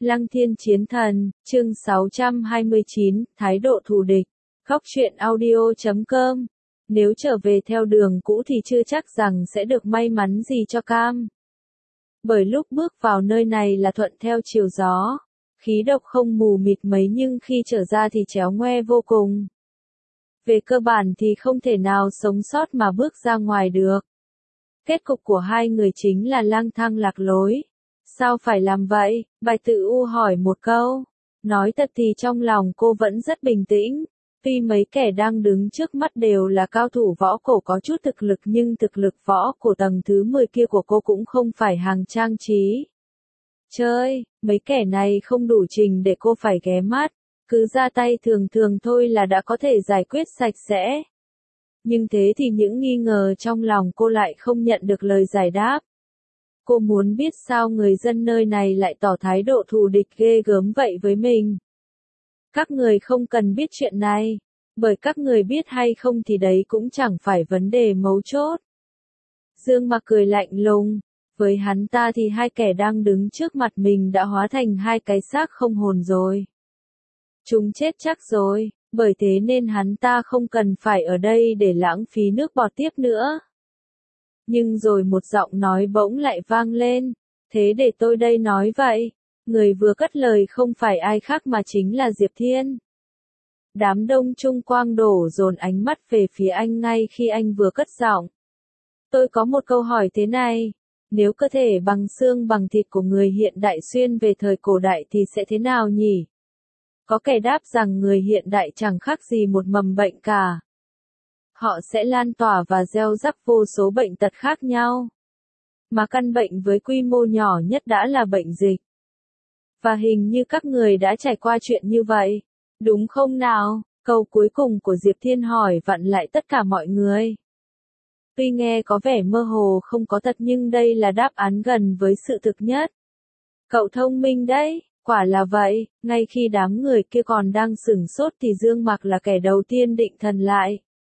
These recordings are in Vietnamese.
Lăng Thiên Chiến Thần, chương 629, Thái độ thù địch. Góc truyện audio.com. Nếu trở về theo đường cũ thì chưa chắc rằng sẽ được may mắn gì cho cam. Bởi lúc bước vào nơi này là thuận theo chiều gió, khí độc không mù mịt mấy nhưng khi trở ra thì chéo ngoe vô cùng. Về cơ bản thì không thể nào sống sót mà bước ra ngoài được. Kết cục của hai người chính là lang thang lạc lối. Sao phải làm vậy? Bạch Tự U hỏi một câu. Nói thật thì trong lòng cô vẫn rất bình tĩnh. Tuy mấy kẻ đang đứng trước mắt đều là cao thủ võ cổ có chút thực lực nhưng thực lực võ cổ tầng thứ 10 kia của cô cũng không phải hàng trang trí. Chơi, mấy kẻ này không đủ trình để cô phải ghé mắt. Cứ ra tay thường thường thôi là đã có thể giải quyết sạch sẽ. Nhưng thế thì những nghi ngờ trong lòng cô lại không nhận được lời giải đáp. Cô muốn biết sao người dân nơi này lại tỏ thái độ thù địch ghê gớm vậy với mình. Các người không cần biết chuyện này, bởi các người biết hay không thì đấy cũng chẳng phải vấn đề mấu chốt. Dương Mặc cười lạnh lùng, với hắn ta thì hai kẻ đang đứng trước mặt mình đã hóa thành hai cái xác không hồn rồi. Chúng chết chắc rồi, bởi thế nên hắn ta không cần phải ở đây để lãng phí nước bọt tiếp nữa. Nhưng rồi một giọng nói bỗng lại vang lên, thế để tôi đây nói vậy. Người vừa cất lời không phải ai khác mà chính là Diệp Thiên. Đám đông chung quanh đổ dồn ánh mắt về phía anh ngay khi anh vừa cất giọng. Tôi có một câu hỏi thế này, nếu cơ thể bằng xương bằng thịt của người hiện đại xuyên về thời cổ đại thì sẽ thế nào nhỉ? Có kẻ đáp rằng người hiện đại chẳng khác gì một mầm bệnh cả. Họ sẽ lan tỏa và gieo rắc vô số bệnh tật khác nhau. Mà căn bệnh với quy mô nhỏ nhất đã là bệnh dịch. Và hình như các người đã trải qua chuyện như vậy, đúng không nào? Câu cuối cùng của Diệp Thiên hỏi vặn lại tất cả mọi người. Tuy nghe có vẻ mơ hồ không có thật nhưng đây là đáp án gần với sự thực nhất. Cậu thông minh đấy, quả là vậy, ngay khi đám người kia còn đang sửng sốt thì Dương Mặc là kẻ đầu tiên định thần lại.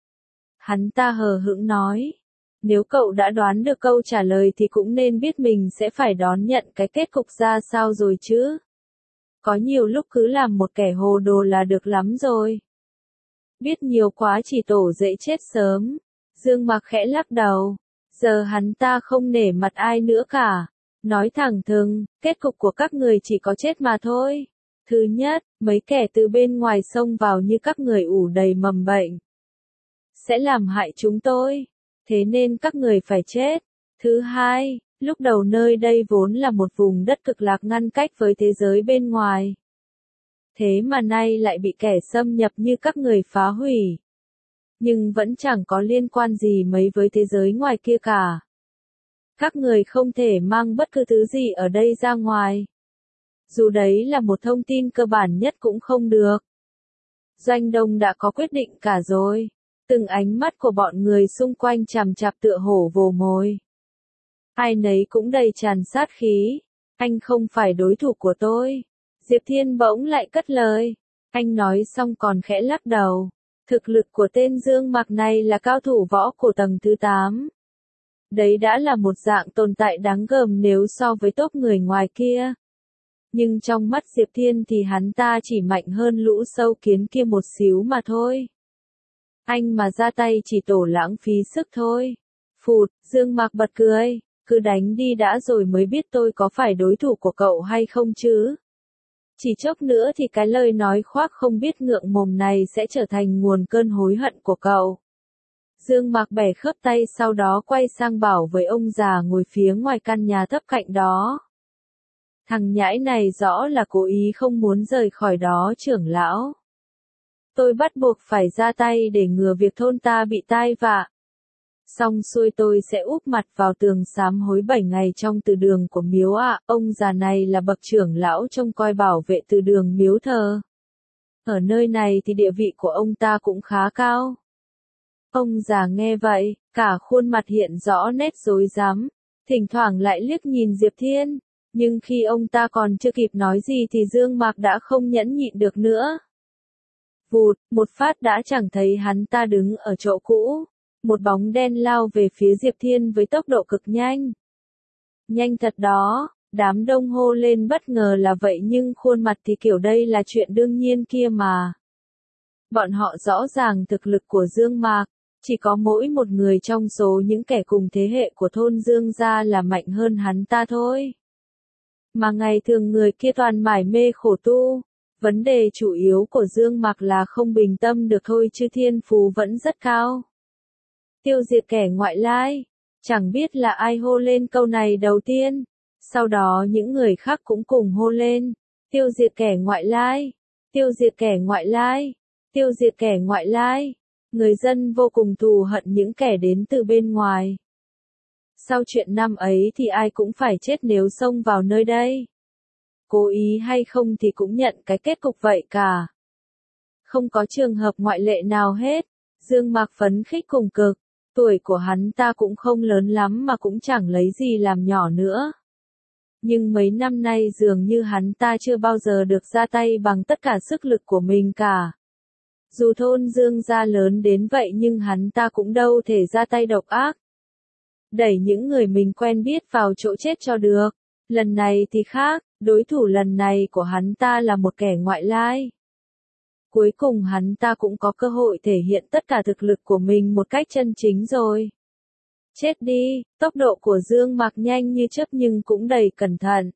Hắn ta hờ hững nói, nếu cậu đã đoán được câu trả lời thì cũng nên biết mình sẽ phải đón nhận cái kết cục ra sao rồi chứ. Có nhiều lúc cứ làm một kẻ hồ đồ là được lắm rồi. Biết nhiều quá chỉ tổ dễ chết sớm. Dương Mặc khẽ lắc đầu. Giờ hắn ta không nể mặt ai nữa cả. Nói thẳng thừng, kết cục của các người chỉ có chết mà thôi. Thứ nhất, mấy kẻ từ bên ngoài xông vào như các người ủ đầy mầm bệnh. Sẽ làm hại chúng tôi. Thế nên các người phải chết. Thứ hai, lúc đầu nơi đây vốn là một vùng đất cực lạc ngăn cách với thế giới bên ngoài. Thế mà nay lại bị kẻ xâm nhập như các người phá hủy. Nhưng vẫn chẳng có liên quan gì mấy với thế giới ngoài kia cả. Các người không thể mang bất cứ thứ gì ở đây ra ngoài. Dù đấy là một thông tin cơ bản nhất cũng không được. Doanh Đông đã có quyết định cả rồi. Từng ánh mắt của bọn người xung quanh chằm chằm tựa hổ vồ mồi. Ai nấy cũng đầy tràn sát khí. Anh không phải đối thủ của tôi. Diệp Thiên bỗng lại cất lời. Anh nói xong còn khẽ lắc đầu. Thực lực của tên Dương Mặc này là cao thủ võ cổ tầng thứ 8. Đấy đã là một dạng tồn tại đáng gờm nếu so với tốp người ngoài kia. Nhưng trong mắt Diệp Thiên thì hắn ta chỉ mạnh hơn lũ sâu kiến kia một xíu mà thôi. Anh mà ra tay chỉ tổ lãng phí sức thôi. Phụt, Dương Mặc bật cười. Cứ đánh đi đã rồi mới biết tôi có phải đối thủ của cậu hay không chứ. Chỉ chốc nữa thì cái lời nói khoác không biết ngượng mồm này sẽ trở thành nguồn cơn hối hận của cậu. Dương Mặc bẻ khớp tay sau đó quay sang bảo với ông già ngồi phía ngoài căn nhà thấp cạnh đó. Thằng nhãi này rõ là cố ý không muốn rời khỏi đó trưởng lão. Tôi bắt buộc phải ra tay để ngừa việc thôn ta bị tai vạ. Xong xuôi tôi sẽ úp mặt vào tường sám hối 7 ngày trong từ đường của miếu ạ. Ông già này là bậc trưởng lão trông coi bảo vệ từ đường miếu thờ. Ở nơi này thì địa vị của ông ta cũng khá cao. Ông già nghe vậy, cả khuôn mặt hiện rõ nét rối rắm, thỉnh thoảng lại liếc nhìn Diệp Thiên. Nhưng khi ông ta còn chưa kịp nói gì thì Dương Mặc đã không nhẫn nhịn được nữa. Vụt, một phát đã chẳng thấy hắn ta đứng ở chỗ cũ. Một bóng đen lao về phía Diệp Thiên với tốc độ cực nhanh. Nhanh thật đó, Đám đông hô lên bất ngờ là vậy nhưng khuôn mặt thì kiểu đây là chuyện đương nhiên kia mà. Bọn họ rõ ràng thực lực của Dương Mạc, chỉ có mỗi một người trong số những kẻ cùng thế hệ của thôn Dương gia là mạnh hơn hắn ta thôi. Mà ngày thường người kia toàn mải mê khổ tu, vấn đề chủ yếu của Dương Mạc là không bình tâm được thôi chứ thiên phú vẫn rất cao. Tiêu diệt kẻ ngoại lai, chẳng biết là ai hô lên câu này đầu tiên, sau đó những người khác cũng cùng hô lên, tiêu diệt kẻ ngoại lai, tiêu diệt kẻ ngoại lai, tiêu diệt kẻ ngoại lai. Người dân vô cùng thù hận những kẻ đến từ bên ngoài. Sau chuyện năm ấy thì ai cũng phải chết nếu xông vào nơi đây. Cố ý hay không thì cũng nhận cái kết cục vậy cả. Không có trường hợp ngoại lệ nào hết. Dương Mạc phấn khích cùng cực. Tuổi của hắn ta cũng không lớn lắm mà cũng chẳng lấy gì làm nhỏ nữa. Nhưng mấy năm nay dường như hắn ta chưa bao giờ được ra tay bằng tất cả sức lực của mình cả. Dù thôn Dương gia lớn đến vậy nhưng hắn ta cũng đâu thể ra tay độc ác. Đẩy những người mình quen biết vào chỗ chết cho được. Lần này thì khác, đối thủ lần này của hắn ta là một kẻ ngoại lai. Cuối cùng hắn ta cũng có cơ hội thể hiện tất cả thực lực của mình một cách chân chính rồi. Chết đi, tốc độ của Dương Mạc nhanh như chớp nhưng cũng đầy cẩn thận.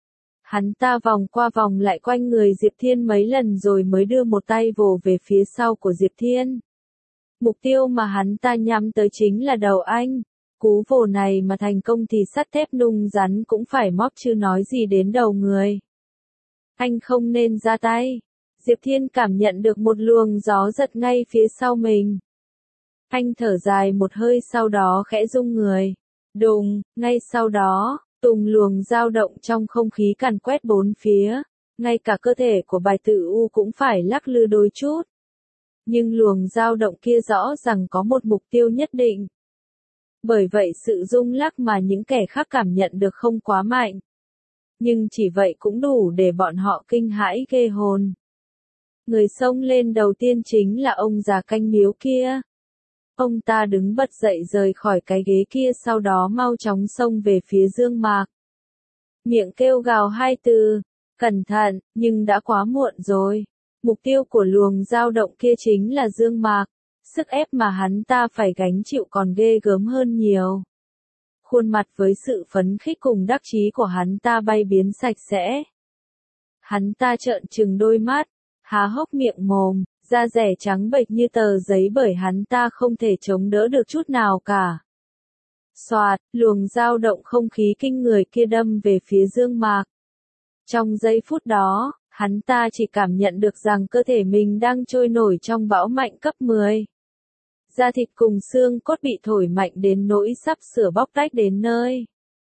Hắn ta vòng qua vòng lại quanh người Diệp Thiên mấy lần rồi mới đưa một tay vồ về phía sau của Diệp Thiên. Mục tiêu mà hắn ta nhắm tới chính là đầu anh. Cú vồ này mà thành công thì sắt thép nung rắn cũng phải móc chứ nói gì đến đầu người. Anh không nên ra tay. Diệp Thiên cảm nhận được một luồng gió giật ngay phía sau mình. Anh thở dài một hơi sau đó khẽ rung người. Đùng, ngay sau đó, tùng luồng dao động trong không khí càn quét bốn phía. Ngay cả cơ thể của Bài Tử U cũng phải lắc lư đôi chút. Nhưng luồng dao động kia rõ ràng có một mục tiêu nhất định. Bởi vậy sự rung lắc mà những kẻ khác cảm nhận được không quá mạnh. Nhưng chỉ vậy cũng đủ để bọn họ kinh hãi ghê hồn. Người xông lên đầu tiên chính là ông già canh miếu kia. Ông ta đứng bật dậy rời khỏi cái ghế kia sau đó mau chóng xông về phía Dương Mạc. Miệng kêu gào hai từ, cẩn thận, nhưng đã quá muộn rồi. Mục tiêu của luồng dao động kia chính là Dương Mạc. Sức ép mà hắn ta phải gánh chịu còn ghê gớm hơn nhiều. Khuôn mặt với sự phấn khích cùng đắc chí của hắn ta bay biến sạch sẽ. Hắn ta trợn trừng đôi mắt, há hốc miệng mồm, da dẻ trắng bệch như tờ giấy bởi hắn ta không thể chống đỡ được chút nào cả. Xoạt, luồng dao động không khí kinh người kia đâm về phía Dương Mạc. Trong giây phút đó, hắn ta chỉ cảm nhận được rằng cơ thể mình đang trôi nổi trong bão mạnh cấp 10. Da thịt cùng xương cốt bị thổi mạnh đến nỗi sắp sửa bóc tách đến nơi.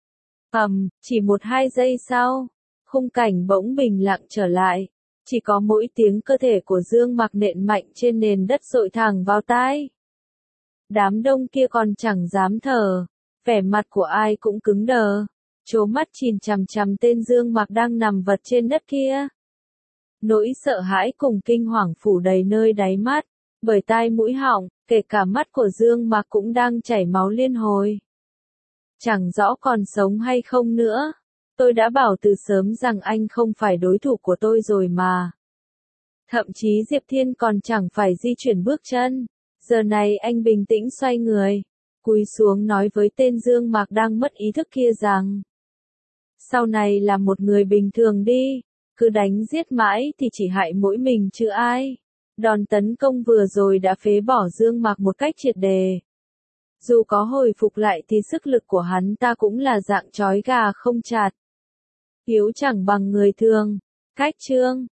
Chỉ 1-2 giây sau, khung cảnh bỗng bình lặng trở lại. Chỉ có mỗi tiếng cơ thể của Dương Mạc nện mạnh trên nền đất dội thẳng vào tai. Đám đông kia còn chẳng dám thở, vẻ mặt của ai cũng cứng đờ, trố mắt nhìn chằm chằm tên Dương Mạc đang nằm vật trên đất kia. Nỗi sợ hãi cùng kinh hoàng phủ đầy nơi đáy mắt, bởi tai mũi họng, kể cả mắt của Dương Mạc cũng đang chảy máu liên hồi. Chẳng rõ còn sống hay không nữa. Tôi đã bảo từ sớm rằng anh không phải đối thủ của tôi rồi mà. Thậm chí Diệp Thiên còn chẳng phải di chuyển bước chân. Giờ này anh bình tĩnh xoay người, cúi xuống nói với tên Dương Mạc đang mất ý thức kia rằng: sau này là một người bình thường đi, cứ đánh giết mãi thì chỉ hại mỗi mình chứ ai. Đòn tấn công vừa rồi đã phế bỏ Dương Mạc một cách triệt đề. Dù có hồi phục lại thì sức lực của hắn ta cũng là dạng trói gà không chặt. Yếu chẳng bằng người thường. Cách chương